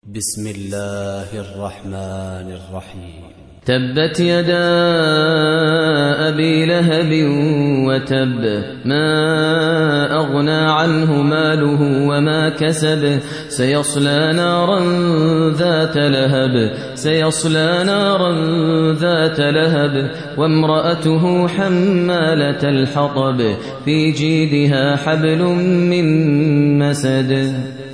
بسم الله الرحمن الرحيم. تبت يدا أبي لهب وتب، ما أغنى عنه ماله وما كسب، سيصلى نارا ذات لهب وامرأته حمالة الحطب في جيدها حبل من مسد.